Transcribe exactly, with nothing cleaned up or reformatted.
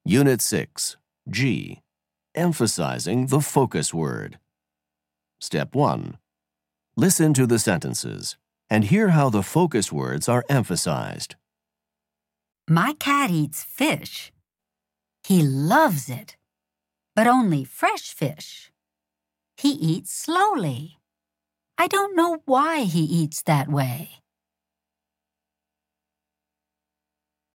Unit six, G. Emphasizing the focus word. Step one. Listen to the sentences and hear how the focus words are emphasized. My cat eats fish. He loves it, but only fresh fish. He eats slowly. I don't know why he eats that way.